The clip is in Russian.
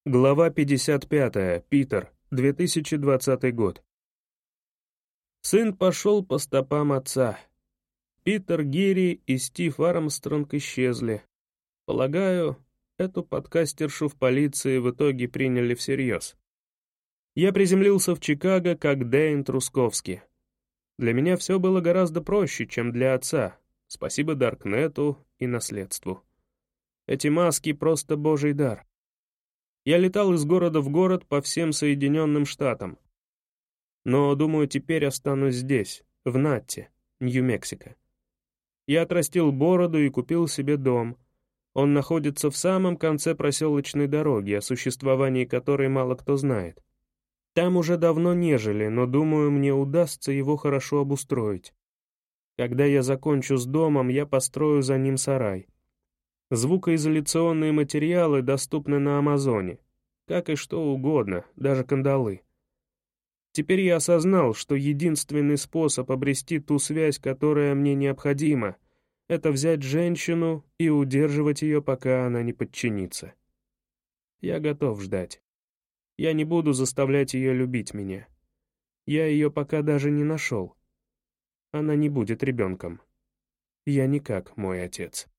Глава 55. Питер. 2020 год. Сын пошел по стопам отца. Питер Гири и Стив Армстронг исчезли. Полагаю, эту подкастершу в полиции в итоге приняли всерьез. Я приземлился в Чикаго как Дэйн Трусковский. Для меня все было гораздо проще, чем для отца. Спасибо Даркнету и наследству. Эти маски — просто божий дар. Я летал из города в город по всем Соединенным Штатам. Но, думаю, теперь останусь здесь, в Натте, Нью-Мексико. Я отрастил бороду и купил себе дом. Он находится в самом конце проселочной дороги, о существовании которой мало кто знает. Там уже давно не жили, но, думаю, мне удастся его хорошо обустроить. Когда я закончу с домом, я построю за ним сарай. Звукоизоляционные материалы доступны на Амазоне, как и что угодно, даже кандалы. Теперь я осознал, что единственный способ обрести ту связь, которая мне необходима, это взять женщину и удерживать ее, пока она не подчинится. Я готов ждать. Я не буду заставлять ее любить меня. Я ее пока даже не нашел. Она не будет ребенком. Я не как мой отец.